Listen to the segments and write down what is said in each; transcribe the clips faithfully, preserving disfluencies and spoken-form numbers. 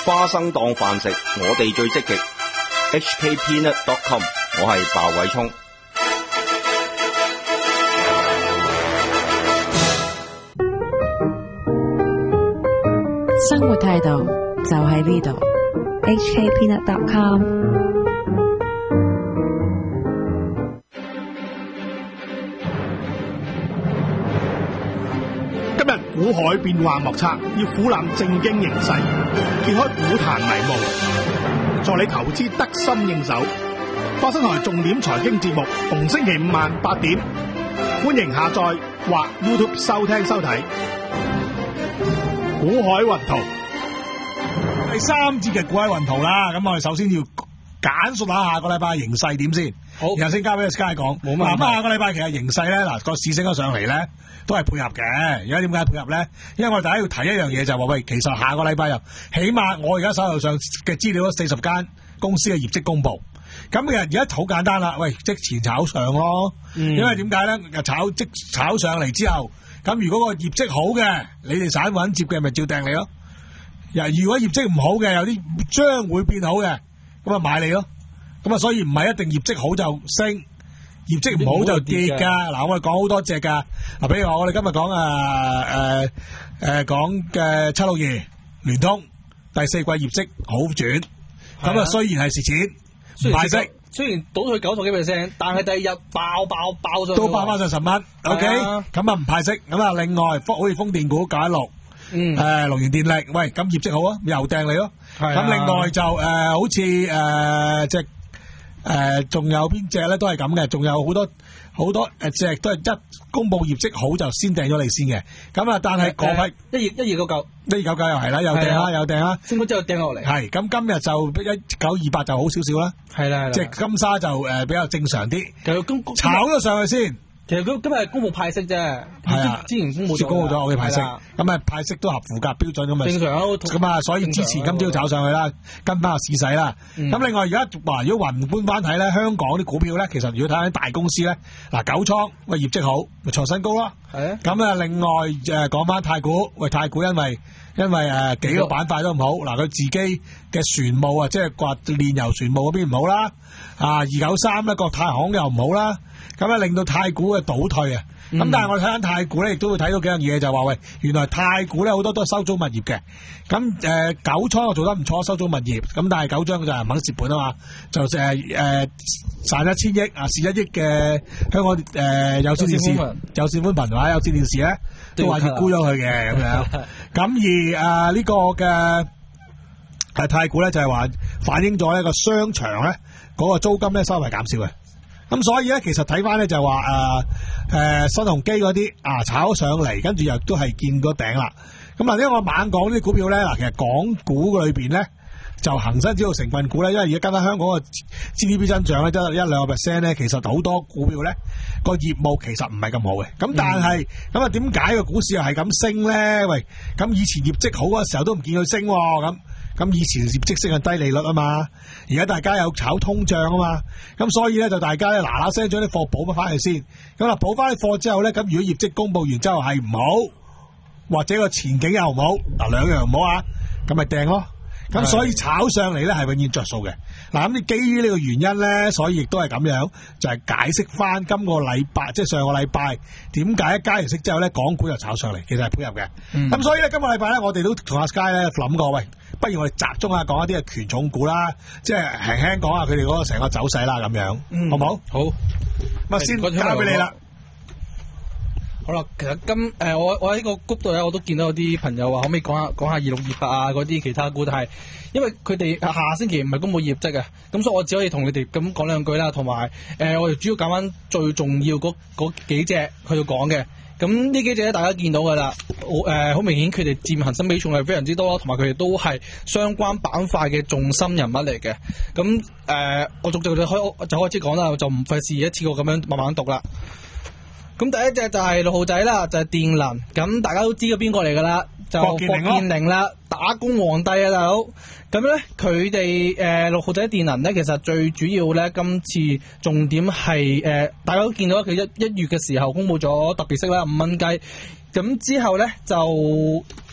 花生當飯食，我哋最積極。H K Peanut dot com， 我係鮑偉聰。 生活態度就喺呢度。H K Peanut dot com。 今日股海變幻莫測，要俯瞰正經形勢，揭開股壇迷霧，助你投資得心應手。花生台重點財經節目，逢星期五晚八點，歡迎下載或 YouTube 收聽收睇。股海雲圖第三節嘅股海雲圖啦，咁我哋首先要簡述下下個禮拜形勢點先，好，然後先交俾 Sky 講。冇問題。咁下個禮拜其實形勢咧，嗱個市升咗上嚟咧，都係配合嘅。而家點解配合咧？因為我哋大家要提一樣嘢就係話，喂，其實下個禮拜又起碼我而家手頭上嘅資料，四十間公司嘅業績公布。咁其實而家好簡單啦，喂，即前炒上咯。嗯、因為點解咧？炒即炒上嚟之後，咁如果個業績好嘅，你哋散戶接嘅咪照掟你咯。如果業績唔好嘅，有啲將會變好嘅，咁啊買你咯。咁啊，所以唔係一定業績好就升，業績唔好就跌噶。嗱，我哋講好多隻噶。嗱，比如我哋今日講啊誒誒講嘅七六二聯通第四季業績好轉，咁啊雖然係蝕錢，唔派息， 雖然倒退九十幾 percent， 但係第二日爆爆爆咗， 都爆翻上十蚊。O K， 咁啊唔派息。咁啊，另外好似風電股九一六。嗯，誒，龍源電力，喂，咁業績好啊，又掟你咯。咁另外就誒、呃，好似誒，即係誒，仲、呃、有邊隻咧都係咁嘅，仲有好多好多誒，隻都係一公布業績好就先掟咗你先嘅。咁啊，但係嗰批一二一二九九， 一二九九又係啦，又掟啦，又掟啦， 升咗之後掟落嚟。係， 咁今日就一九二八就好少少啦。係啦，即係金沙就誒、呃、比較正常啲。炒咗上去先。 其實佢今日係公布派息啫，係啊，之前公布咗，公布咗我嘅派息，咁啊派息都合符格標準咁啊，正常咁啊，所以支持今朝炒上去啦，跟翻個市勢啦。咁、嗯、另外而家話如果宏觀翻睇咧，香港啲股票咧，其實如果睇下啲大公司咧，嗱九倉喂業績好，咪創新高咯。係啊。咁啊，另外誒講翻太古，喂太古因為因為誒、呃、幾個板塊都唔好，嗱佢自己嘅船務啊，即係話煉油船務嗰邊唔好啦，啊二九三咧國泰航又唔好啦。咁啊，令到太古嘅倒退啊！咁、嗯、但係我哋睇緊太古咧，亦都會睇到幾樣嘢，就係話喂，原來太古咧好多都係收租物業嘅。咁誒、呃、九倉又做得唔錯，收租物業。咁但係九張佢就係唔肯蝕本啊嘛，就誒誒賺一千億啊，蝕一億嘅香港誒、呃、有線電視、有線寬頻或者有線電視咧，都話要沽咗佢嘅咁樣。咁而誒呢、呃這個嘅係太古咧，就係、是、話反映咗一個商場咧嗰、那個租金咧稍微減少嘅。咁所以咧，其實睇翻咧就係話誒誒新鴻基嗰啲啊炒上嚟，跟住又都係見個頂啦。咁啊，因為我猛講呢啲股票咧，嗱，其實港股裏邊咧就恒生指數成分股咧，因為而家跟翻香港嘅 G D P 增長咧，得一兩個 percent 咧，其實好多股票咧個業務其實唔係咁好嘅。咁但係咁啊，點解個股市又係咁升咧？喂，咁以前業績好嗰時候都唔見佢升咁。咁以前業績升係低利率啊嘛，而家大家有炒通脹啊嘛，咁所以咧就大家咧嗱嗱聲將啲貨補翻去先，咁啊補翻啲貨之後咧，咁如果業績公佈完之後係唔好，或者個前景又唔好，嗱兩樣唔好啊，咁咪掟咯，咁所以炒上嚟咧係永遠着數嘅。嗱咁你基於呢個原因咧，所以亦都係咁樣，就係、是、解釋翻今個禮拜即係上個禮拜點解一加完息之後咧，港股就炒上嚟，其實係配合嘅。咁、嗯、所以咧今個禮拜咧，我哋都同阿 Sky 咧諗過，喂。不如我哋集中下講一啲嘅權重股啦，即係輕輕講下佢哋嗰個成個走勢啦，咁樣，嗯、好唔好？好，咁啊先交俾你啦。好啦，其實今誒、呃、我我喺個谷度咧，我都見到有啲朋友話可唔可以講下講下二六二八啊嗰啲其他股，但係因為佢哋下星期唔係公佈業績嘅，咁所以我只可以同你哋咁講兩句啦。同埋誒，我哋主要揀翻最重要嗰嗰幾隻去到講嘅。咁呢幾隻咧，大家見到㗎啦，誒好明顯佢哋佔恒生比重係非常之多，同埋佢哋都係相關板塊嘅重心人物嚟嘅。咁誒、呃，我逐隻就開就開始講啦，就唔費事一次過咁樣慢慢讀啦。咁第一隻就係六號仔啦，就係、是、電能。咁大家都知道邊個嚟㗎啦，就霍建寧啦，打工皇帝啊大佬。咁咧佢哋誒六號仔電能咧，其實最主要咧今次重點係誒、呃，大家都見到佢一一月嘅時候公佈咗特別息啦，五蚊雞。咁之後咧就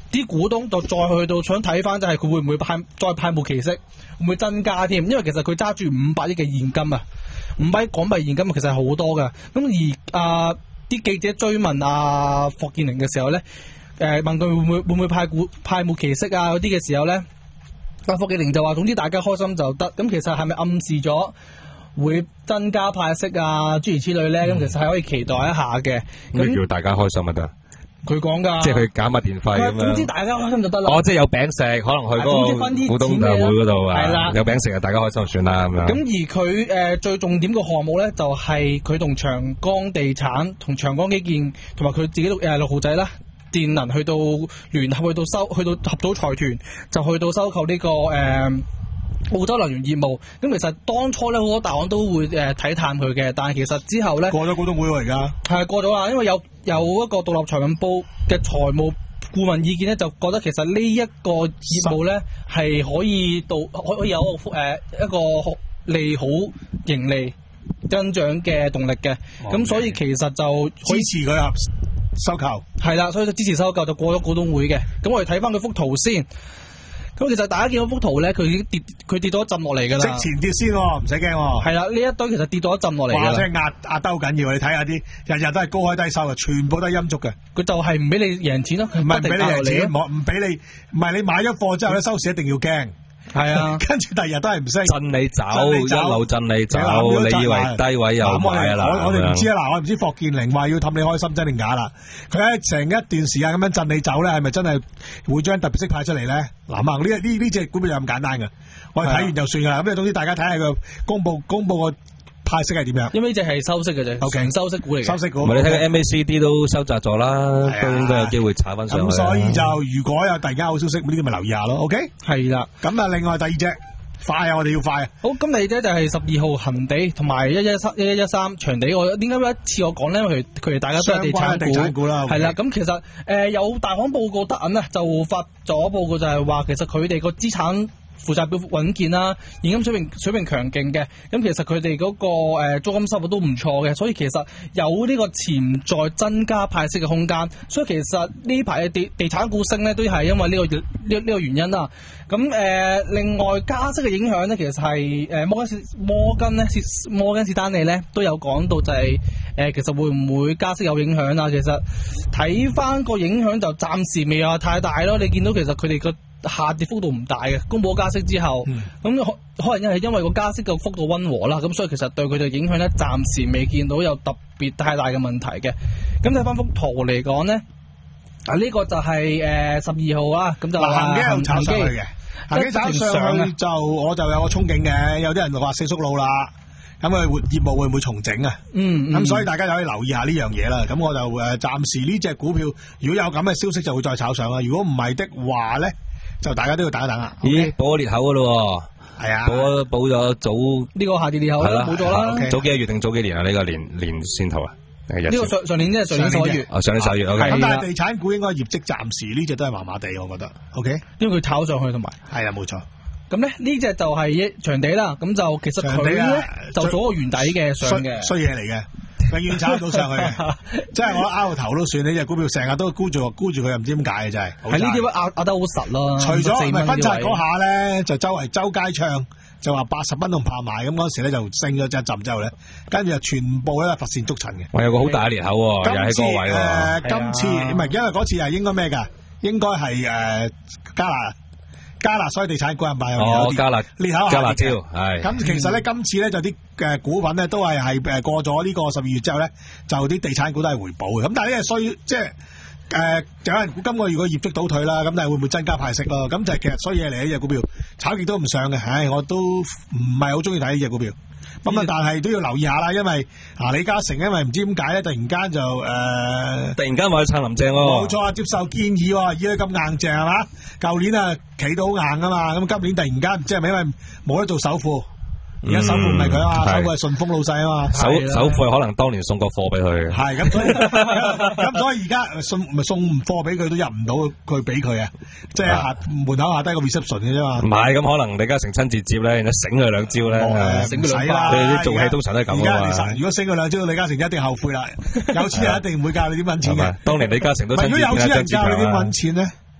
啲股東就再去到想睇翻，就係佢會唔會派再派末期息，會唔會增加添？因為其實佢揸住五百億嘅現金啊，五百億港幣現金其實係好多噶。咁而啊啲記者追問啊霍建寧嘅時候咧，誒、呃、問佢會唔會會唔會派股派末期息啊嗰啲嘅時候咧，阿霍建寧就話總之大家開心就得。咁其實係咪暗示咗會增加派息啊諸如此類咧？咁、嗯、其實係可以期待一下嘅。 咩叫大家開心啊？得？ 佢講噶， 即係佢減下電費咁樣。總之大家開心就得啦。 哦，即係有餅食，可能去嗰個股東大會嗰度啊， 係啦， 有餅食啊，大家開心就算啦咁樣。 咁而佢誒、呃、最重點嘅項目咧，就係佢同長江地產、同長江基建同埋佢自己誒、呃、六號仔啦、電能去到聯合去到收去到合組財團，就去到收購呢、這個誒。呃澳洲能源業務，咁其實當初咧好多大行都會誒睇淡佢嘅，但係其實之後咧過咗股東會喎而家， 係過咗啦，因為有有一個獨立財務部嘅財務顧問意見咧，就覺得其實呢一個業務咧係可以到可以有誒、呃、一個利好盈利增長嘅動力嘅，咁、okay. 所以其實就支持佢啊收購， 係啦，所以就支持收購就過咗股東會嘅。咁我哋睇翻佢幅圖先。咁其實大家見到幅圖咧，佢已經跌，佢跌到一浸落嚟噶啦。 即前跌先、哦，唔使驚。 係啦，呢一堆其實跌到一浸落嚟。 哇！即係壓壓得好緊要，你睇下啲日日都係高開低收嘅，全部都係陰燭嘅。 佢就係唔俾你贏錢咯， 唔係唔俾你贏錢，唔俾你，唔係你買咗貨之後咧收市一定要驚。係啊，跟住第二日都係唔升， 震你走，一路震你走，你以為低位又買啦？ 我我哋唔知啊，嗱，我唔知霍建寧話要氹你開心真定假啦。佢喺成一段時間咁樣震你走咧，係咪真係會將特別息派出嚟咧？嗱啊，呢呢呢隻股票又咁簡單噶，我哋睇完就算噶啦。咁啊，總之大家睇下佢公布公布個派息係點樣？ 因為呢隻係收息嘅啫，全、okay. 收息股嚟嘅。 收息股。 唔係你睇個 M A C D 都收窄咗啦，都應該有機會炒翻上去。 咁所以就如果有突然間好消息，呢啲咪留意下咯。OK。 係啦。 咁啊，另外第二隻。快啊！我哋要快啊！ 好，咁你咧就係十二號恒地同埋一一三一一一三長地。我點解一次我講咧？因為佢哋大家都係地產股， 地產股啦。 係啦，咁其實誒、呃、有大行報告得銀啊，就發咗報告就係話，其實佢哋個資產負債表穩健啦，現金水平水平強勁嘅。咁其實佢哋嗰個誒租金收入都唔錯嘅，所以其實有呢個潛在增加派息嘅空間。所以其實呢排嘅地地產股升咧，都係因為呢、這個呢呢、這個原因啦。咁誒、呃，另外加息嘅影響咧，其實係誒摩根摩根咧，摩根士丹利咧都有講到、就是，就係誒其實會唔會加息有影響啊？其實睇翻個影響就暫時未有太大咯。你見到其實佢哋個下跌幅度唔大嘅，公佈加息之後，咁、嗯、可可能係因為個加息嘅幅度溫和啦，咁所以其實對佢哋影響咧，暫時未見到有特別太大嘅問題嘅。咁睇翻幅圖嚟講咧，啊呢、這個就係誒十二號啦，咁就恒基又炒上去嘅。恒基炒上去就我就有個憧憬嘅，有啲人就話四叔老啦，咁佢活業務會唔會重整啊？嗯，咁、嗯、所以大家就可以留意下呢樣嘢啦。咁我就誒暫時呢隻股票，如果有咁嘅消息就會再炒上啦。如果唔係的話咧，就大家都要等一等啦。 咦，補咗裂口噶咯？係啊，補補咗早呢、這個下跌裂口係啦，冇咗啦。 早幾個月定早幾年啊？呢、這個年年線圖啊？ 呢、這個上上年即係上年十一月， 哦上年十一月。咁、okay、 但係地產股應該業績暫時呢隻都係麻麻地，我覺得。O、okay? K， 因為佢炒上去同埋係啊，冇錯。 咁咧呢隻就係長地啦，咁就其實佢咧、啊、就做個圓底嘅上嘅衰嘢嚟嘅，永遠炒到上去嘅。即係我拗頭都算，呢隻股票成日都沽住沽住佢，又唔知點解嘅真係。 喺呢啲位拗拗得好實咯。 除咗唔係分拆嗰下咧，就周圍周街唱。就話八十蚊同拍賣，咁嗰時咧就升咗一浸之後咧，跟住就全部咧乏善足陳嘅。 我有個好大嘅裂口喎，又喺個位喎。誒、呃，今次唔係、啊、因為嗰次係應該咩㗎？應該係誒、呃、加辣加辣，所以地產股係咪有加辣裂口加辣椒係。 咁其實咧、嗯，今次咧就啲嘅股份咧都係係誒過咗呢個十二月之後咧，就啲地產股都係回補嘅。咁但係呢係需即係。誒、呃，有人估今個月個業績倒退啦，咁但係會唔會增加派息咯？咁就係其實衰嘢嚟，呢隻股票炒極都唔上嘅，唉，我都唔係好中意睇呢隻股票。咁啊，但係都要留意下啦，因為啊李嘉誠因為唔知點解咧，突然間就誒、呃， 突然間話去撐林鄭喎， 冇錯啊，接受建議，而家咁硬淨係嘛？舊年啊企到好硬啊嘛，咁今年突然間唔知係咪因為冇得做首富？而家首富唔係佢啊嘛，首富係順豐老細啊嘛， 首首富可能當年送過貨俾佢， 係咁所以咁所以而家送咪送貨俾佢都入唔到佢俾佢啊，即係下門口下低個 reception 嘅啫嘛。 唔係咁可能李嘉誠親自接咧，然後醒佢兩招咧， 醒佢兩招。 你啲做戲通常都係咁啊嘛。 如果醒佢兩招，李嘉誠一定後悔啦。有錢人一定唔會教你點搵錢嘅。 當年李嘉誠都親自如果有錢人教你點搵錢咧？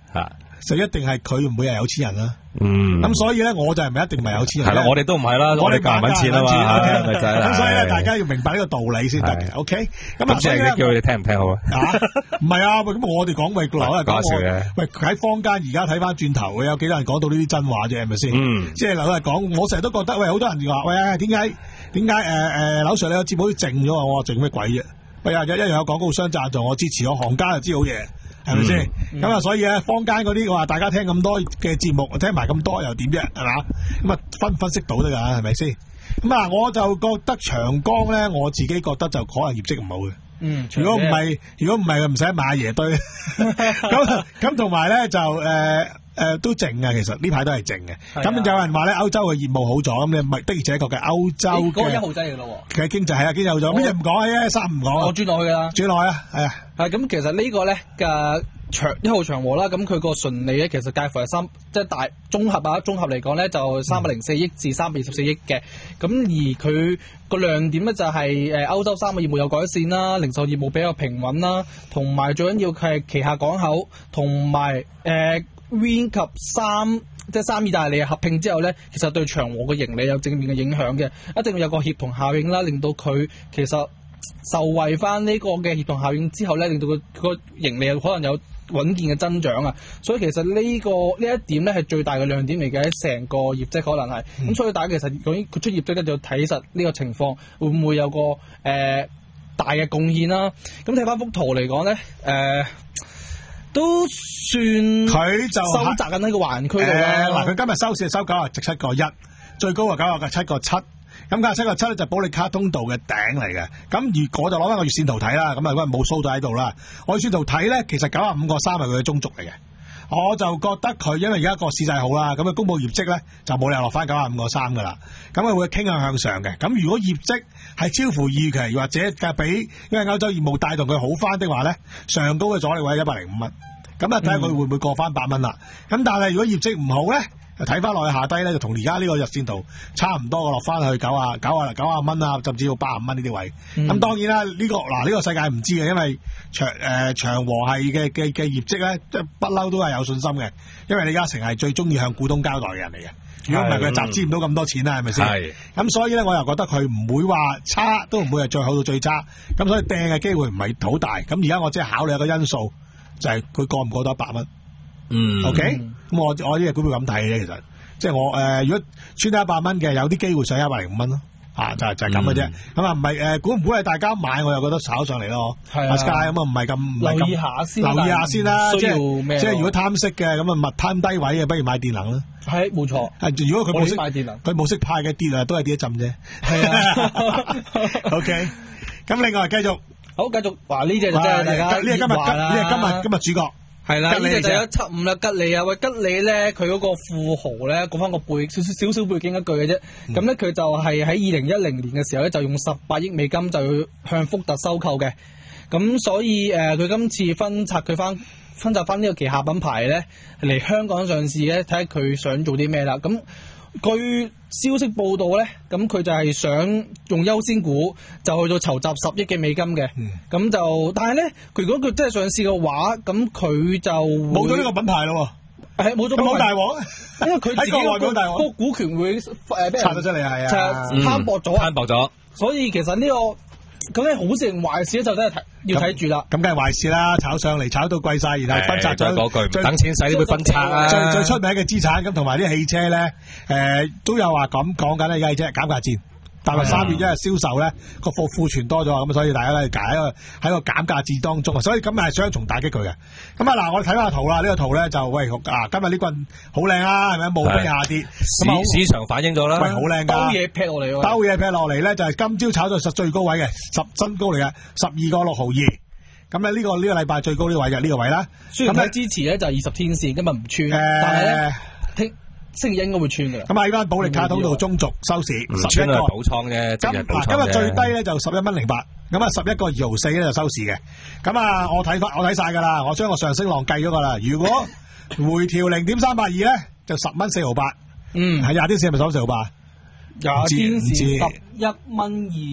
嚇。 就一定係佢唔會係有錢人啦。 嗯。 咁所以咧，我就係唔係一定唔係有錢人。 係啦，我哋都唔係啦，我哋夾揾錢啊嘛。 咁所以咧，大家要明白呢個道理先得嘅。O K。咁啊， 所以咧，叫佢哋聽唔聽好啊？ 唔係啊，咁我哋講喂，劉德講我喂喺坊間而家睇翻轉頭，有幾多人講到呢啲真話啫？係咪先？ 嗯。即係劉德講，我成日都覺得喂，好多人話喂，點解點解誒誒，劉 Sir 你個節目都靜咗？我話靜咩鬼啫？喂，一一樣有廣告商贊助我支持，我行家就知好嘢。係咪先？咁啊、嗯，所以咧，坊間嗰啲話大家聽咁多嘅節目，聽埋咁多又點啫？係嘛？咁啊，分分析到得噶，係咪先？咁啊，我就覺得長江咧，我自己覺得就可能業績唔好嘅。嗯，如果唔係，如果唔係，唔使買阿爺堆。咁咁同埋咧就誒。呃誒、呃，都靜嘅，其實呢排都係靜嘅。咁、啊、有人話咧，歐洲嘅業務好咗，咁你咪的而且確嘅歐洲嘅。嗰個一號仔嚟咯。其實經濟係啊，經濟好咗。咩嘢唔講啊？一三唔講。我轉落去噶啦。轉落去啊，係啊。 係咁，其實呢個咧嘅長一號長和啦，咁佢個純利咧，其實介乎係三，即係大綜合啊，綜合嚟講咧就三百零四億至三百二十四億嘅。咁、嗯、而佢個亮點咧就係誒歐洲三個業務有改善啦，零售業務比較平穩啦，同埋最緊要佢係旗下港口同埋誒。Win 及三即係三意大利合併之後咧，其實對長和嘅盈利有正面嘅影響嘅，一定會有個協同效應啦，令到佢其實受惠翻呢個嘅協同效應之後咧，令到佢個盈利可能有穩健嘅增長啊。所以其實呢、這個呢一點咧係最大嘅亮點嚟嘅，喺成個業績可能係咁、嗯，所以大家其實佢出業績咧就睇實呢個情況會唔會有個誒、呃、大嘅貢獻啦。咁睇翻幅圖嚟講咧，誒、呃。都算佢就收窄緊喺個環區度啦。 嗱，佢今日收市係收九啊值七個一，最高係九啊嘅七個七。咁九啊七個七咧就保利卡通道嘅頂嚟嘅。咁如果就攞翻個月線圖睇啦，咁啊因為冇 show 到喺度啦。我月線圖睇咧，其實九啊五個三係佢嘅中軸嚟嘅。我就覺得佢因為而家個市勢好啦，咁佢公佈業績咧就冇理由落翻九啊五個三噶啦。咁佢會傾向向上嘅。咁如果業績係超乎預期，或者嘅比因為歐洲業務帶動佢好翻的話咧，上高嘅阻力位係一百零五蚊。咁啊睇下佢會唔會過翻百蚊啦。咁、嗯、但係如果業績唔好咧，睇翻落去下低咧，就同而家呢個日線圖差唔多嘅，落翻去九啊九啊九啊蚊啊，甚至到八十蚊呢啲位。咁、嗯、當然啦，呢、這個嗱呢、這個世界唔知嘅，因為長誒、呃、長和系嘅嘅嘅業績咧，即係不嬲都係有信心嘅，因為李嘉誠係最中意向股東交代嘅人嚟嘅。如果唔係佢集資唔到咁多錢啦，係咪先？係。咁所以咧，我又覺得佢唔會話差，都唔會係最好到最差。咁所以掟嘅機會唔係好大。咁而家我即係考慮一個因素，就係、是、佢過唔過到一百蚊。嗯。OK。咁我我呢隻股票咁睇嘅，其實即係我誒、呃，如果穿到一百蚊嘅，有啲機會上一百零五蚊咯。啊，就係就係咁嘅啫。咁啊，唔係誒，估唔估係大家買，我又覺得炒上嚟咯。係啊。Sky 咁啊，唔係咁留意下先， 留意下先啦。 需要咩？ 即係如果貪息嘅，咁啊，物貪低位嘅，不如買電能啦。 係，冇錯。 係，如果佢冇息買電能， 佢冇息派嘅跌啊，都係跌一陣啫。係啊。OK。咁另外繼續， 好繼續話呢隻就真係大家呢隻今日呢隻今日今日主角。係啦，呢隻就一七五啦，吉利啊，喂，吉利咧，佢嗰個富豪咧，講翻個背少少少少背景一句嘅啫。咁咧佢就係喺二零一零年嘅時候咧，就用十八億美金就要向福特收購嘅。咁所以誒，佢、呃、今次分拆佢翻分拆翻呢個旗下品牌咧嚟香港上市咧，睇下佢想做啲咩啦。咁據消息報道咧，咁佢就係想用優先股就去到籌集十億嘅美金嘅，咁、嗯、就但係咧，佢如果佢真係上市嘅話，咁佢就冇咗呢個品牌咯， 係冇咗。咁好大鑊， 因為佢自己個個股權會誒拆咗出嚟，係啊， 攤薄咗， 攤薄咗。 所以其實呢、這個究竟好事定壞事咧，就真係睇要睇住啦。 咁梗係壞事啦，炒上嚟炒到貴晒，然後分拆咗嗰句，等錢使都會分拆啦。 最最出名嘅資產咁，同埋啲汽車咧，誒、呃、都有話咁講緊咧，而家係減價戰。但係三月一日銷售咧個貨庫存多咗，咁所以大家咧喺個喺個減價戰當中，所以咁係雙重打擊佢嘅。咁啊嗱，我哋睇下圖啦，呢、這個圖咧就喂啊，今日呢棍好靚啊，係咪冇飛下跌？ 市市場反映咗啦， 喂，好靚噶， 兜嘢劈落嚟， 兜嘢劈落嚟咧就係今朝炒到實最高位嘅十新高嚟嘅十二個六毫二。咁咧呢個呢、這個禮拜最高呢位嘅呢、這個位啦。 雖然睇支持咧就係二十天線，今日唔穿，呃、但係咧聽。星期一應該會穿嘅。咁喺翻保利卡通道中軸收市，十一個補倉啫。今日今日最低咧就十一蚊零八，咁啊十一個二毫四咧就收市嘅。咁啊我睇翻我睇晒噶啦，我將個上升浪計咗噶啦。如果回調零點三八二咧，就十蚊四毫八。嗯，係廿天線係咪收四毫八？ 廿天線十一蚊二。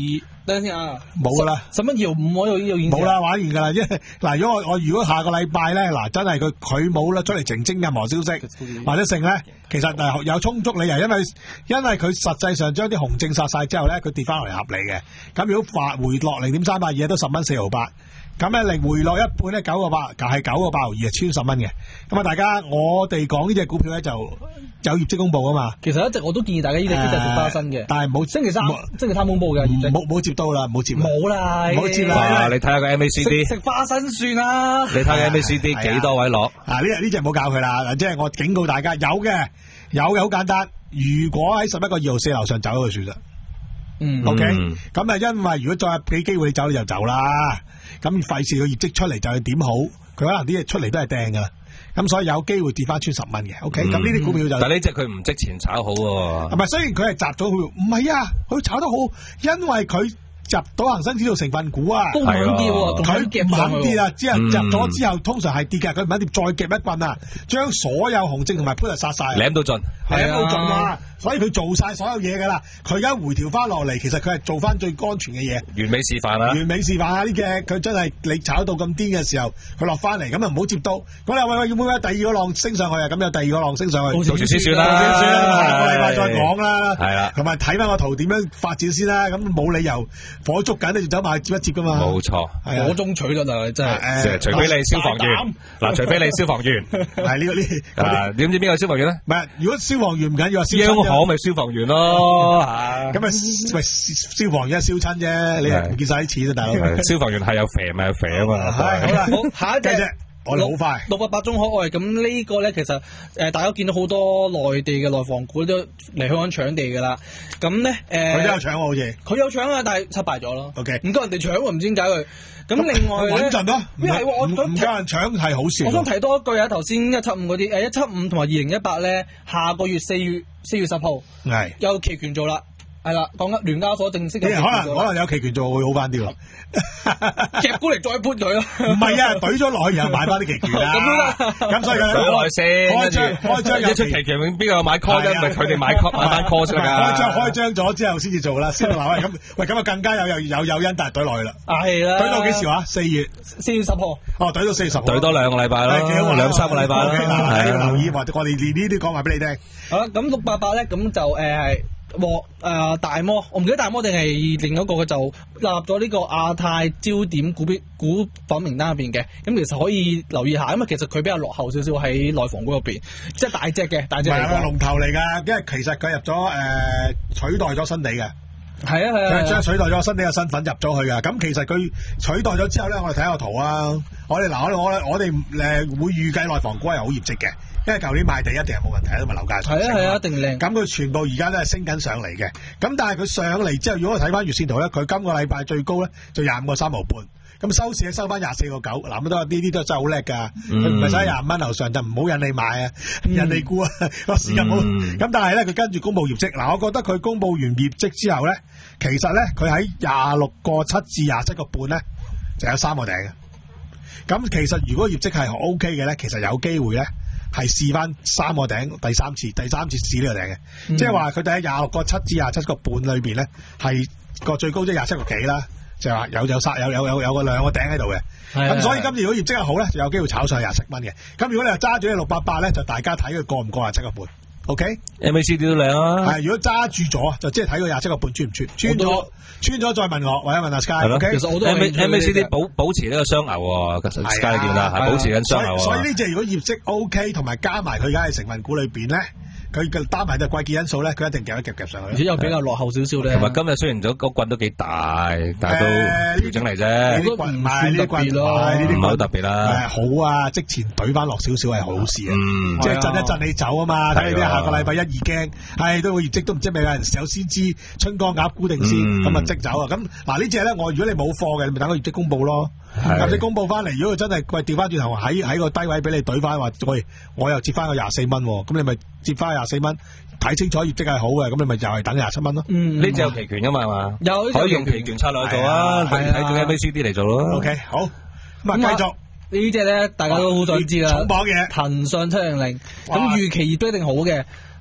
等陣先啊， 冇噶啦， 十蚊搖五我又又冇啦，玩完噶啦，因為嗱，如果我我如果下個禮拜咧，嗱真係佢佢冇啦出嚟澄清任何消息或者成咧，其實誒有充足理由，因為因為佢實際上將啲紅證殺晒之後咧，佢跌翻落嚟合理嘅。咁如果發回落零點三八二都十蚊四毫八。咁咧，零回落一半咧，九個八，就係九個八毫二，係穿十蚊嘅。咁啊，大家我哋講呢隻股票咧，就有業績公佈啊嘛。 其實一直我都建議大家呢隻呢隻食花生嘅， 但係冇星期三星期三公佈嘅業績， 冇冇接到啦，冇接。 冇啦， 冇接啦。 哇！你睇下個 M A C D， 食花生算啦。 你睇下 M A C D 幾多位攞？ 啊！呢呢隻唔好教佢啦，即係我警告大家，有嘅有嘅好簡單。如果喺十一個二毫四樓上走就算啦。 嗯 ，OK，咁啊，因為如果再俾機會你走，你就走啦。咁費事個業績出嚟就係點好，佢可能啲嘢出嚟都係掟噶啦。咁所以有機會跌翻穿十蚊嘅。OK，咁呢啲股票就但呢隻佢唔值錢炒好喎。 係咪？雖然佢係集咗佢，唔係啊，佢炒得好，因為佢入到恒生指數成分股啊， 都唔肯跌喎， 佢唔肯跌啊，之後入咗之後， 嗯、 通常係跌嘅，佢唔肯跌，再夾一棍啊，將所有紅證同埋 put 殺晒， 舐到盡， 舐到盡啊！所以佢做晒所有嘢噶啦，佢而家回調翻落嚟，其實佢係做翻最安全嘅嘢， 完美示範啦， 完美示範啊！呢隻佢真係你炒到咁癲嘅時候，佢落翻嚟，咁啊唔好接到。咁你話喂喂，要唔要第二個浪升上去啊？咁有第二個浪升上去， 到時先算啦， 先算啦，下個禮拜再講啦。 係啦， 同埋睇翻個圖點樣發展先啦。咁冇理由火燭緊，你就走埋接一接噶嘛。 冇錯， 火中取栗啊！真係， 除非你消防員，嗱，除非你消防員， 係呢個呢。 啊，點知邊個消防員咧？ 唔係，如果消防員唔緊要， 央行咪消防員咯，吓咁啊，喂，消防員燒親啫，你又唔見晒啲錢啊，大佬。 消防員係有肥咪有肥啊嘛。 係好啦， 好下一隻， 我哋好快六八八中可愛，咁呢個咧其實誒，大家見到好多內地嘅內房股都嚟香港搶地噶啦，咁咧誒， 佢都有搶喎，好似佢有搶啊，但係失敗咗咯。 OK， 唔夠人哋搶喎，唔知點解佢。咁另外咧， 穩陣咯， 唔係我唔夠人搶係好事。 我想提多一句啊，頭先一七五嗰啲誒一七五同埋二零一八咧，下個月四月四月十號係有期權做啦。係啦，講緊聯交所正式嘅， 可能可能有期權做會好翻啲喎， 夾股嚟再搬佢咯。 唔係啊，懟咗落去然後買翻啲期權啦。咁所以佢懟落去先， 開張開張一出期權，邊個有買 call 啫？咪佢哋買 call 買翻 call 先㗎。 開張開張咗之後先至做啦，先話喂咁喂咁啊更加有有有有因，但係懟落去啦。 係啦， 懟到幾時話？四月四月十號。 哦，懟到四月十號。 懟多兩個禮拜咯，兩三個禮拜啦。 係啊，留意或者我哋連呢啲講埋俾你聽。 好啦，咁六八八咧，咁就誒係。獲誒大摩，我唔記得大摩定係另一個嘅，就納入咗呢個亞太焦點股票股份名單入邊嘅。咁其實可以留意下，因為其實佢比較落後少少喺內房股入邊，即係大隻嘅大隻。唔係個龍頭嚟㗎，因為其實佢入咗誒、呃、取代咗新地嘅。 係啊係啊， 即係取代咗新地嘅身份入咗去㗎。咁其實佢取代咗之後咧，我哋睇下個圖啊。我哋嗱我我我哋誒會預計內房股係好業績嘅。因為舊年賣地一定係冇問題啊，因為樓價上升。係啊係啊，一定靚。咁佢全部而家都係升緊上嚟嘅。咁但係佢上嚟之後，如果我睇翻月線圖咧，佢今個禮拜最高咧就廿五個三毫半。咁收市咧收翻廿四個九。嗱咁都呢啲都真係好叻㗎。佢唔係使廿五蚊樓上就唔好引你買啊，嗯、引你沽啊，個市又好。咁、嗯、但係咧佢跟住公佈業績。嗱，我覺得佢公佈完業績之後咧，其實咧佢喺廿六個七至廿七個半咧就有三個頂嘅。咁其實如果業績係 O K 嘅咧，其實有機會咧。係試翻三個頂，第三次，第三次試呢個頂嘅，嗯、即係話佢哋喺廿六個七至廿七個半裏邊咧，係個最高即係廿七個幾啦，就話有有殺有有有有個兩個頂喺度嘅，咁的所以今次如果業績係好咧，就有機會炒上廿七蚊嘅。咁如果你話揸住呢六八八咧，就大家睇佢過唔過廿七個半。OK，M A C D 都靚啊！ 係如果揸住咗，就即係睇佢廿七個半穿唔穿，穿咗穿咗再問我，或者問阿 Sky。 係 OK， 其實我都 M A C D 保保持呢個雙牛喎，Sky 點啦？係保持緊雙牛。 所以呢隻如果業績 OK，同埋加埋佢而家喺成分股裏邊咧。佢嘅擔埋就貴嘅因素咧，佢一定夾一夾夾上去。 而且又比較落後少少咧。 同埋今日雖然咗個棍都幾大，但係都調整嚟啫。 呢啲棍唔係呢啲棍咯，呢啲唔係好特別啦。 好啊，即前懟翻落少少係好事啊。即係震一震你走啊嘛。睇你啲下個禮拜一二驚，係都個業績都唔知咩有人有先知春江鴨沽定先，咁啊即走啊。咁嗱呢隻咧，我如果你冇貨嘅，你咪等個業績公佈咯。或者公佈翻嚟，如果佢真係喂調翻轉頭喺喺個低位俾你懟翻，話喂我又接翻個廿四蚊，咁你咪接翻廿四蚊，睇清楚業績係好嘅，咁你咪又係等廿七蚊咯。呢隻有期權噶嘛係嘛？ 有可以用期權策略去做啊，睇住 M A C D 嚟做咯。 OK 好，咁啊繼續呢隻咧，大家都好想知啦。 重磅嘢， 騰訊七零零，咁預期業都一定好嘅。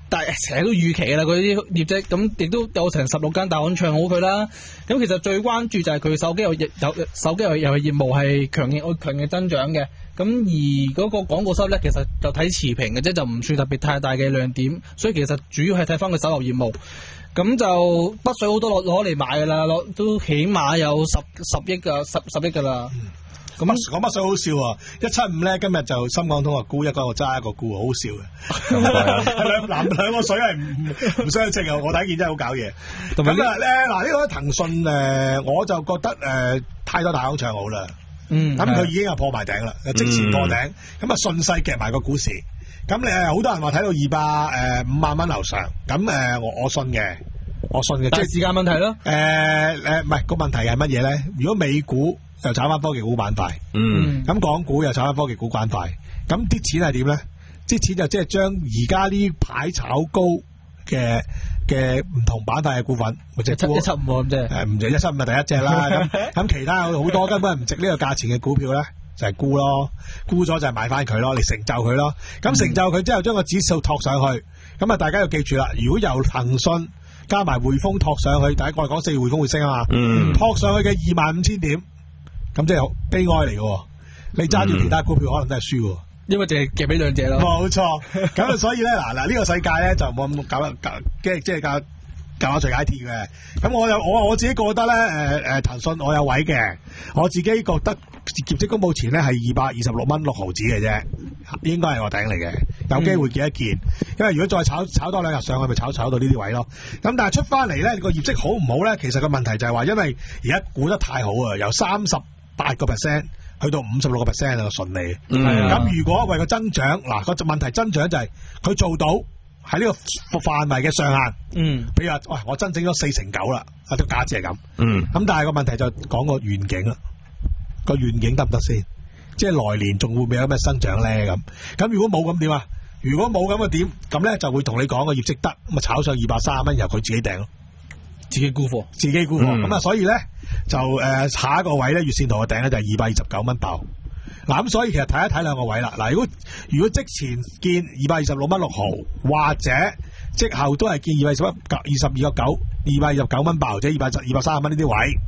但係成日都預期啦，嗰啲業績咁亦都有成十六間大行唱好佢啦。咁其實最關注就係佢手機有有手機遊遊戲業務係強勁強勁增長嘅。咁而嗰個廣告收入咧，其實就睇持平嘅啫，就唔算特別太大嘅亮點。所以其實主要係睇翻佢手遊業務。咁就北水好多攞攞嚟買㗎啦，攞都起碼有十十億㗎，十十億㗎啦。 咁講北水好笑啊！一七五咧，今日就深港通啊沽一個，我揸一個沽，好笑嘅。兩兩兩個水係唔唔相稱啊！我睇見真係好搞嘢。咁啊咧嗱，呢個騰訊誒，我就覺得誒、呃、太多大行唱好啦。嗯。咁佢已經係破埋頂啦，即前破頂，咁啊順勢夾埋個股市。咁誒好多人話睇到二百誒五萬蚊樓上，咁誒、呃、我我信嘅，我信嘅。即係時間問題咯。誒誒唔係個問題係乜嘢咧？如果美股又炒翻科技股板塊，嗯，咁港股又炒翻科技股板塊，咁啲錢係點咧？啲錢就即係將而家呢排炒高嘅嘅唔同板塊嘅股份，或者一七五咁啫，誒唔就一七五係第一隻啦。咁咁其他好多根本唔值呢個價錢嘅股票咧，就係沽咯，沽咗就係買翻佢咯，嚟成就佢咯。咁成就佢之後，將個指數托上去，咁啊大家要記住啦，如果由騰訊加埋匯豐托上去，第一個係講四匯豐會升啊嘛，嗯，托上去嘅二萬五千點。咁即係悲哀嚟嘅，你揸住其他股票可能都係輸嘅， 因為淨係夾俾兩隻咯。 冇錯，咁啊所以咧嗱嗱呢個世界咧就冇咁搞搞即係即係教教下隨 I T 嘅。咁我有我我自己覺得咧誒誒騰訊我有位嘅，我自己覺得業績公佈前咧係二百二十六蚊六毫子嘅啫，應該係個頂嚟嘅，有機會見一見。嗯、因為如果再炒炒多兩日上去，咪炒炒到呢啲位咯。咁但係出翻嚟咧個業績好唔好咧？其實個問題就係話，因為而家估得太好啊，由三十八個 percent 去到五十六個 percent 啊，順利。咁、嗯、如果為個增長，嗱、個問題增長就係佢做到喺呢個範圍嘅上限。嗯，譬如話，喂，我增整咗四成九啦，啊，個價值係咁。嗯，咁但係個問題就講個願景啦，個願景得唔得先？即係來年仲會唔會有咩增長咧？咁咁如果冇咁點啊？如果冇咁嘅點，咁咧就會同你講個業績得，咁啊炒上二百三十蚊，由佢自己訂咯。自己沽貨，自己沽貨，咁啊、嗯，所以咧就誒、呃、下一個位咧月線圖嘅頂咧就係二百二十九蚊爆。嗱咁所以其實睇一睇兩個位啦。嗱如果如果即前見二百二十六蚊六毫，或者即後都係見二百二十一二十二個九，二百二十九蚊爆，或者二百二百三十蚊呢啲位，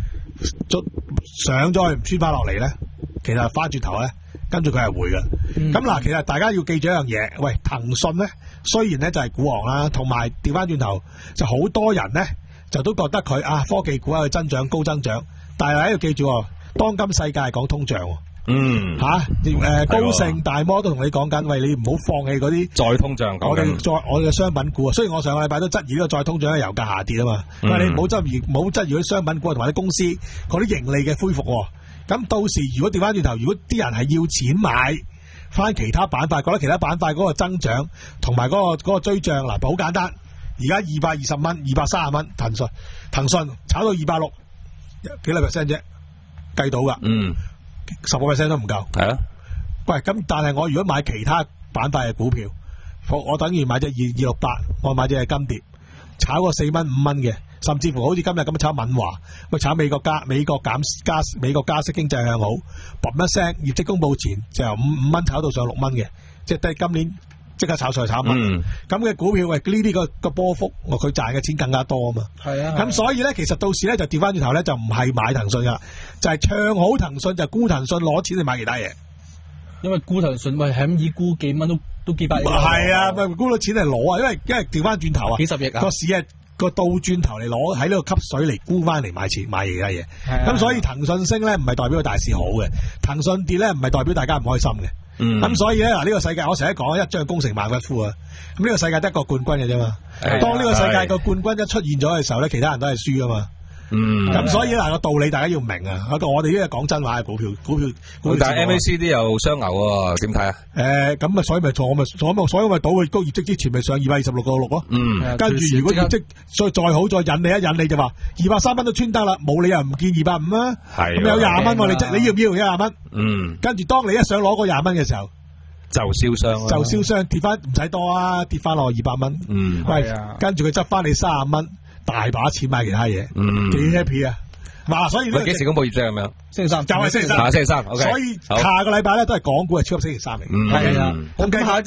上咗去唔穿翻落嚟咧，其實翻轉頭咧，跟住佢係會嘅。咁嗱、嗯，其實大家要記住一樣嘢，喂，騰訊咧雖然咧就係股王啦，同埋調翻轉頭就好多人咧。就都覺得佢啊科技股啊增長高增長，但係喺度記住，當今世界係講通脹，嗯吓，誒、啊呃、高盛大摩都同你講緊，喂，你唔好放棄嗰啲再通脹，我哋再我哋嘅商品股啊。雖然我上個禮拜都質疑呢個再通脹，油價下跌啊嘛，嗯、但係你唔好質疑，唔好質疑嗰啲商品股同埋啲公司嗰啲盈利嘅恢復。咁到時如果調翻轉頭，如果啲人係要錢買翻其他板塊，覺得其他板塊嗰個增長同埋嗰個、嗰個追漲，嗱，好簡單。而家二百二十蚊，二百三十蚊，騰訊騰訊炒到二百六，幾多 percent 啫？計到噶，嗯，十個 percent 都唔夠。係啊，喂，咁但係我如果買其他板塊嘅股票，我我等於買隻二二六八，我買隻係金蝶，炒個四蚊五蚊嘅，甚至乎好似今日咁樣炒敏華，喂，炒美國加美國減加美國加息經濟向好，嘣一聲業績公佈前就由五五蚊炒到上六蚊嘅，即係今年。即刻炒菜炒物，咁嘅、嗯、股票喂呢啲個個波幅，我佢賺嘅錢更加多啊嘛。係啊，咁所以咧，其實到時咧就調翻轉頭咧，就唔係買騰訊噶，就係、是、唱好騰訊，就沽騰訊攞錢去買其他嘢。因為沽騰訊喂係咁以沽幾蚊都都幾百億。係啊，咪沽到錢嚟攞啊，因為因為調翻轉頭啊，幾十億啊，個市係個倒轉頭嚟攞喺呢個吸水嚟沽翻嚟買錢買其他嘢。咁、啊、所以騰訊升咧唔係代表個大市好嘅，騰訊跌咧唔係代表大家唔開心嘅。嗯，咁所以咧嗱，呢個世界我成日講一將功成萬骨枯啊，咁呢個世界得一個冠軍嘅啫嘛，的當呢個世界個冠軍一出現咗嘅時候咧，其他人都係輸噶嘛。嗯，咁所以嗱個道理大家要明啊，我哋呢個講真話嘅股票，股票，股票但係 M A C D 又雙牛喎，點睇啊？誒，咁啊，所以咪錯，我咪所以所以咪倒佢高業績之前咪上二百二十六個六咯。嗯，跟住如果業績再再好再引你一引你就話二百三蚊都穿得啦，冇理由唔見二百五啊。係，咁有廿蚊喎，你你要唔要一廿蚊？嗯，跟住當你一想攞嗰廿蚊嘅時候，就燒傷啦，就燒傷跌翻唔使多啊，跌翻落二百蚊。嗯，喂，跟住佢執翻你三十蚊。大把錢買其他嘢，嗯，幾 happy 啊！嗱，所以呢個幾時公布業績咁樣？星期三就係星期三，星期三。所以下個禮拜咧都係港股係超級星期三嚟。係啊，咁下一隻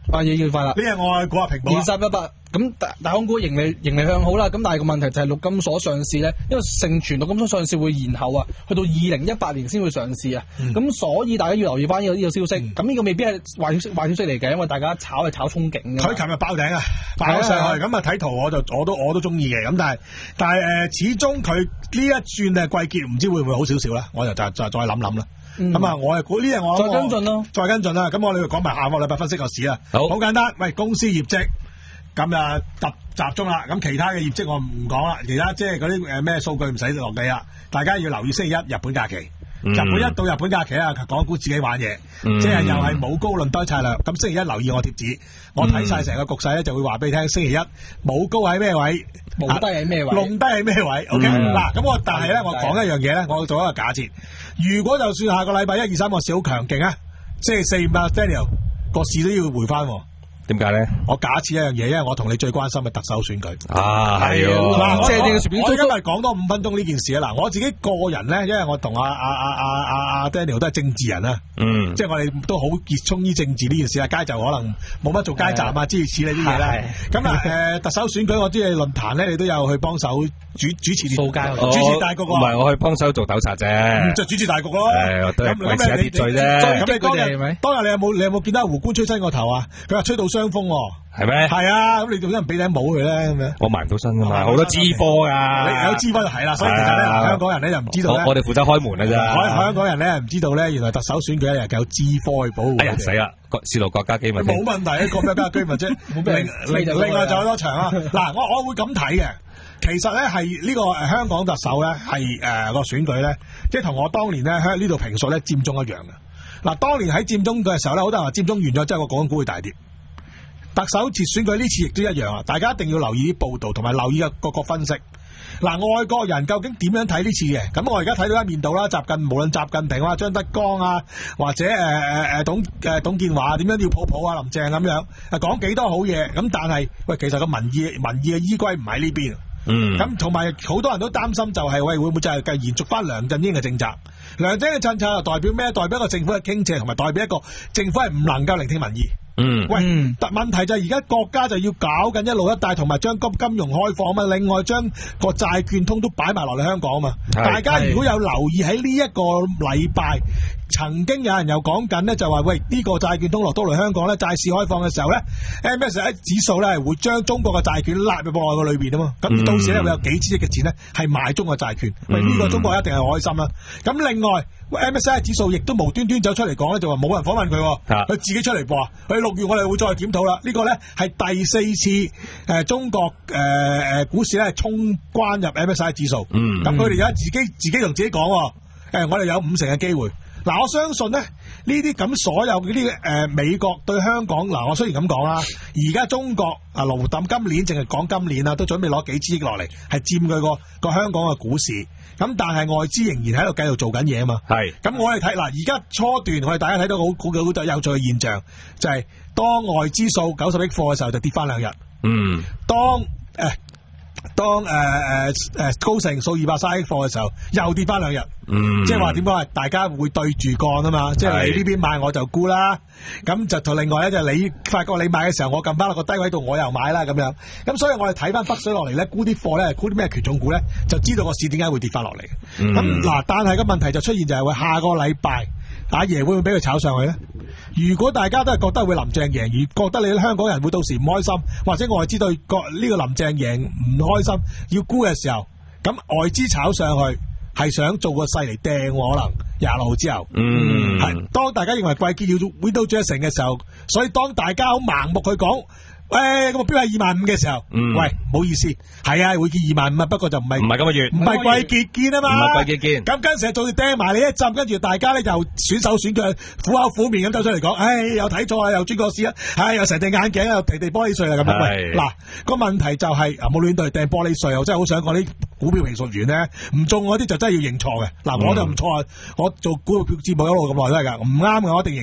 啊嘢要快啦。 呢日我估下平保二三一八。咁大大行股盈利盈利向好啦，咁但係個問題就係陸金所上市咧，因為盛傳陸金所上市會延後啊，去到二零一八年先會上市啊，咁、嗯、所以大家要留意翻呢個呢個消息。咁呢、嗯、個未必係壞消息壞消息嚟嘅，因為大家炒係炒憧憬嘅。 佢琴日爆頂啊，爆咗上去，咁啊睇圖我就我都我都中意嘅，咁但係但係誒、呃，始終佢呢一轉嘅季結唔知會唔會好少少啦，我就就就再諗諗啦。咁啊、嗯，我係估呢日我再跟進咯， 再跟進啦。咁我哋講埋下個禮拜分析個市啊， 好， 好簡單。喂，公司業績。咁啊，集集中啦。咁其他嘅業績我唔講啦，其他即係嗰啲誒咩數據唔使落地啦。大家要留意星期一日本假期，嗯、日本一到日本假期啊，港股自己玩嘢，嗯、即係又係冇高論低策略。咁星期一留意我貼紙，我睇晒成個局勢咧，就會話俾你聽。星期一冇高喺咩位， 冇低喺咩位， 弄低喺咩位。OK 嗱，咁我但係咧，我講一樣嘢咧，我做一個假設。如果就算下個禮拜一二三個市好強勁啊，即係四五啊 Daniel 個市都要回翻。 點解咧？ 我假設一樣嘢，因為我同你最關心嘅特首選舉啊，係嗱，即係呢個隨便。我今日講多五分鐘呢件事啊！嗱，我自己個人咧，因為我同阿阿阿阿阿阿 Daniel 都係政治人啊，嗯，即係我哋都好熱衷於政治呢件事啊。街就可能冇乜做街站啊，諸如此類啲嘢啦。咁啊，誒，特首選舉我知你論壇咧，你都有去幫手主主持啲掃街， 主持大局喎。 唔係，我去幫手做糾察啫， 就主持大局咯。 誒，都係維持一秩序啫。 咁你當日當日你有冇你有冇見到胡官吹親個頭啊？佢話吹到傷風。 係咩？ 係啊，咁你仲有人俾頂帽佢咧咁樣？ 我埋唔到身噶嘛，好多支波噶， 你有支波就係啦。所以其實咧，香港人咧就唔知道咧。 我哋負責開門嘅啫。 香港人咧唔知道咧，原來特首選舉咧有支科去保護。 哎呀，死啦！泄露國家機密。 冇問題，國家機密啫。另另外仲有多場啊！嗱，我我會咁睇嘅。其實咧係呢個誒香港特首咧係誒個選舉咧，即係同我當年咧喺呢度評述咧佔中一樣嘅。嗱，當年喺佔中嘅時候咧，好多人話佔中完咗之後個港股會大跌。特首次選舉呢次亦都一樣啊！大家一定要留意啲報道，同埋留意嘅各個分析。嗱，外國人究竟點樣睇呢次嘅？咁我而家睇到一面倒啦，習近無論習近平啊、張德江啊，或者誒誒誒董誒董建華點樣要抱抱啊林鄭咁樣，啊講幾多好嘢，咁但係喂，其實個民意民意嘅依歸唔喺呢邊。嗯，咁同埋好多人都擔心就係、是、喂會唔會就係繼延續翻梁振英嘅政策？梁振英嘅政策又代表咩？代表一個政府嘅傾斜，同埋代表一個政府係唔能夠聆聽民意。嗯，喂，但問題就係而家國家就要搞緊一路一帶，同埋將金金融開放啊嘛，另外將個債券通都擺埋落嚟香港啊嘛。大家如果有留意喺呢一個禮拜，曾經有人又講緊咧，就話喂呢個債券通落到嚟香港咧，債市開放嘅時候咧 ，M S C I 指數咧會將中國嘅債券納入過去個裏邊啊嘛。咁到時咧會有幾千億嘅錢咧係買中國債券，喂呢個中國一定係開心啦。咁另外 M S C I 指數亦都無端端走出嚟講咧，就話冇人訪問佢，佢自己出嚟播。佢六月我哋會再檢討啦。呢個咧係第四次誒中國誒誒股市咧衝關入 M S C I 指數。嗯，咁佢哋而家自己自己同自己講，誒我哋有五成嘅機會。嗱，我相信咧呢啲咁所有嗰啲誒美國對香港，嗱我雖然咁講啦，而家中國啊盧淡今年淨係講今年啊，都準備攞幾千億落嚟，係佔佢個個香港嘅股市。咁但係外資仍然喺度繼續做緊嘢啊嘛。係。咁我哋睇嗱，而家初段我哋大家睇到好好好有趣嘅現象，就係、是、當外資數九十億貨嘅時候就跌翻兩日。嗯。當誒。呃當誒誒誒高盛數二百三億貨嘅時候，又跌翻兩日，嗯，即係話點講啊？大家會對住幹啊嘛，即係你呢邊買我就沽啦，咁就同另外咧就你發覺你買嘅時候，我撳翻落個低位度，我又買啦咁樣，咁所以我哋睇翻北水落嚟咧，沽啲貨咧，沽啲咩權重股咧，就知道個市點解會跌翻落嚟。咁嗱、嗯，但係個問題就出現就係話下個禮拜阿爺會唔會俾佢炒上去咧？如果大家都係覺得會林鄭贏，而覺得你香港人會到時唔開心，或者外資對個呢個林鄭贏唔開心，要沽嘅時候，咁外資炒上去係想做個勢嚟掟，可能廿六號之後，嗯，係當大家認為季結要 Window Dressing 嘅時候，所以當大家好盲目去講。喂，咁目標係二萬五嘅時候，嗯、喂，唔好意思，係啊，會見二萬五啊，不過就唔係唔係今個月，唔係季結見啊嘛，唔係季結見，咁跟住仲要掟埋你一陣，跟住大家咧又選手選腳，苦口苦面咁走出嚟講，唉、哎，又睇錯啊，又轉過市啊，唉、哎，又成隻眼鏡又地地玻璃碎啊咁樣，喂，嗱個問題就係、是、啊冇亂對掟玻璃碎，我真係好想講啲股票評述員咧，唔中嗰啲就真係要認錯嘅，嗱、嗯、我就唔錯啊，我做股票節目一路咁耐都係噶，唔啱嘅我一定認嘅。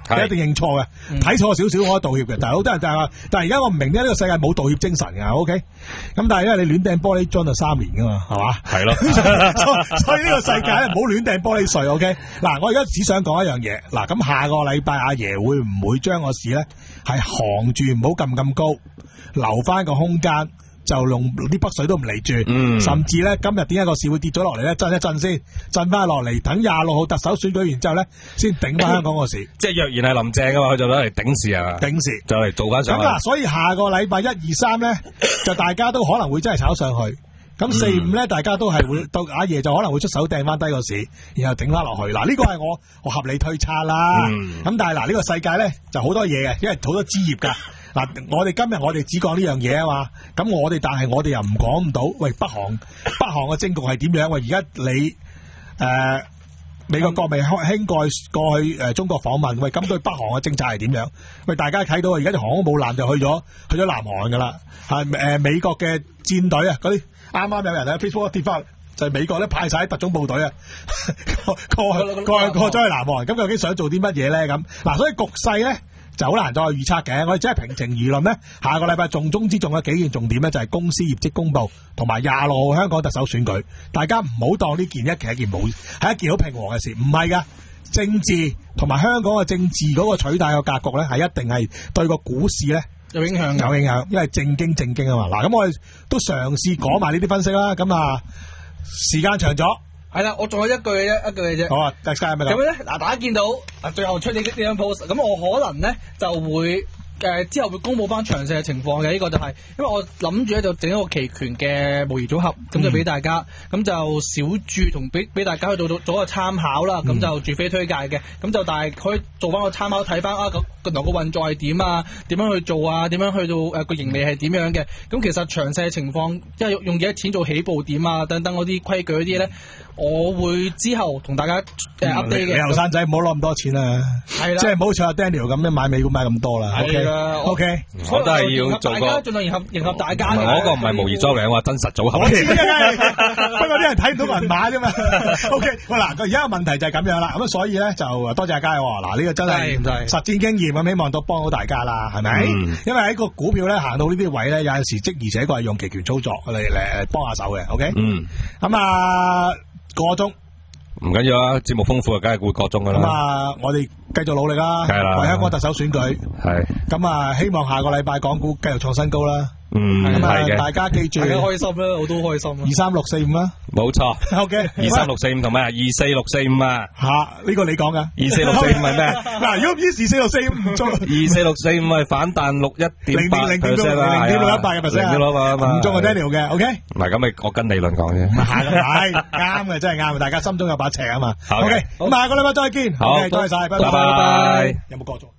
你一定認錯嘅，睇錯少少我可以道歉嘅。但係好多人就係話，但係而家我唔明呢個世界冇道歉精神㗎 ，OK？ 咁但係因為你亂掟玻璃樽就三年㗎嘛，係嘛？ 係咯， 所以呢個世界咧唔好亂掟玻璃碎 ，OK？ 嗱，我而家只想講一樣嘢，嗱，咁下個禮拜阿爺會唔會將個市咧係行住，唔好撳咁高，留翻個空間？就用啲北水都唔嚟住，嗯、甚至咧今日點解個市會跌咗落嚟咧？震一震先，震翻落嚟，等廿六號特首選舉完之後咧，先頂翻香港個市。 即係若然係林鄭嘅話，佢就攞嚟頂市啊！ 頂市就嚟做翻上去。 咁嗱，所以下個禮拜一二三咧，就大家都可能會真係炒上去。咁四五咧，大家都係會到阿爺就可能會出手掟翻低個市，然後頂翻落去。嗱，呢個係我我合理推測啦。咁、嗯、但係嗱，呢、呢個世界咧就好多嘢嘅，因為好多枝葉㗎。嗱，我哋今日我哋只講呢樣嘢啊嘛，咁我哋但係我哋又唔講唔到，喂，北韓北韓嘅政局係點樣？喂，而家你誒、呃、美國國務卿過過去誒、呃、中國訪問，喂，咁對北韓嘅政策係點樣？喂，大家睇到而家條航空母艦就去咗去咗南韓噶啦，係誒、呃、美國嘅戰隊啊，嗰啲啱啱有人喺 Facebook 跌翻，就係、是、美國咧派晒特種部隊啊，過過過過咗去南韓，咁究竟想做啲乜嘢咧？咁嗱，所以局勢咧。就好難再預測嘅，我哋只係平情輿論咧。下個禮拜重中之重嘅幾件重點咧，就係公司業績公佈同埋廿六號香港特首選舉。大家唔好當呢件一其一件冇，係一件好平和嘅事，唔係噶。政治同埋香港嘅政治嗰個取態嘅格局咧，係一定係對個股市咧有影響， 有影響，因為正經正經啊嘛。嗱，咁我哋都嘗試講埋呢啲分析啦。咁啊，時間長咗。 係啦，我仲有一句嘅啫，一句嘅啫。 好啊，大家係咪咁？ 咁咧，嗱，大家見到嗱，最後出呢呢張 post，咁我可能咧就會。誒、呃、之後會公佈翻詳細嘅情況嘅，呢、這個就係、是、因為我諗住咧就整一個期權嘅模擬組合，咁、嗯、就俾大家，咁就小注同俾俾大家去做做做一個參考啦，咁、嗯、就住非推介嘅，咁就但係可以做翻個參考，睇翻啊個個個運作係點啊，點樣去做啊，點樣去到誒個、呃、盈利係點樣嘅，咁其實詳細嘅情況，即係用用幾多錢做起步點啊，等等嗰啲規矩嗰啲咧，我會之後同大家誒 update 嘅。 你後生仔唔好攞咁多錢啊，係啦，即係唔好似阿 Daniel 咁樣買美股買咁多啦。OK OK， 我都係要做個盡量迎合迎合大家。 我嗰個唔係模擬裝嘅，我話真實組合。 我知嘅，不過啲人睇唔到銀碼啫嘛。OK，喂嗱，而家個問題就係咁樣啦。咁所以咧就多謝阿佳喎。嗱，呢個真係實戰經驗，咁希望都幫到大家啦，係咪？嗯、因為喺個股票咧行到呢啲位咧，有陣時即而且確係用期權操作嚟嚟幫下手嘅。OK，嗯，咁啊個鐘。 唔緊要啊，節目豐富啊，梗係會各種噶啦。咁啊， 我哋繼續努力啦，係啦，為香港特首選舉。係。咁啊，希望下個禮拜港股繼續創新高啦。嗯，咁啊，大家記住， 大家開心啦，我都開心。 二三六四五啦， 冇錯。 O K， 二三六四五同咩啊？二四六四五啊。 吓，呢個你講噶。 二四六四五係咩？ 嗱，如果唔知二四六四五唔中。 二四六四五係反彈六一點八 percent 啦， 零點六一八嘅 percent，零點六一八唔中係 Daniel 嘅。O K。唔係咁咪我跟理論講啫。 唔係下個禮拜啱嘅，真係啱，大家心中有把尺啊嘛。O K，咁下個禮拜再見。 好， 多謝晒，拜拜。 有冇過咗？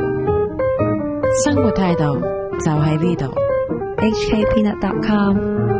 生活態度就喺呢度。H K Peanut dot com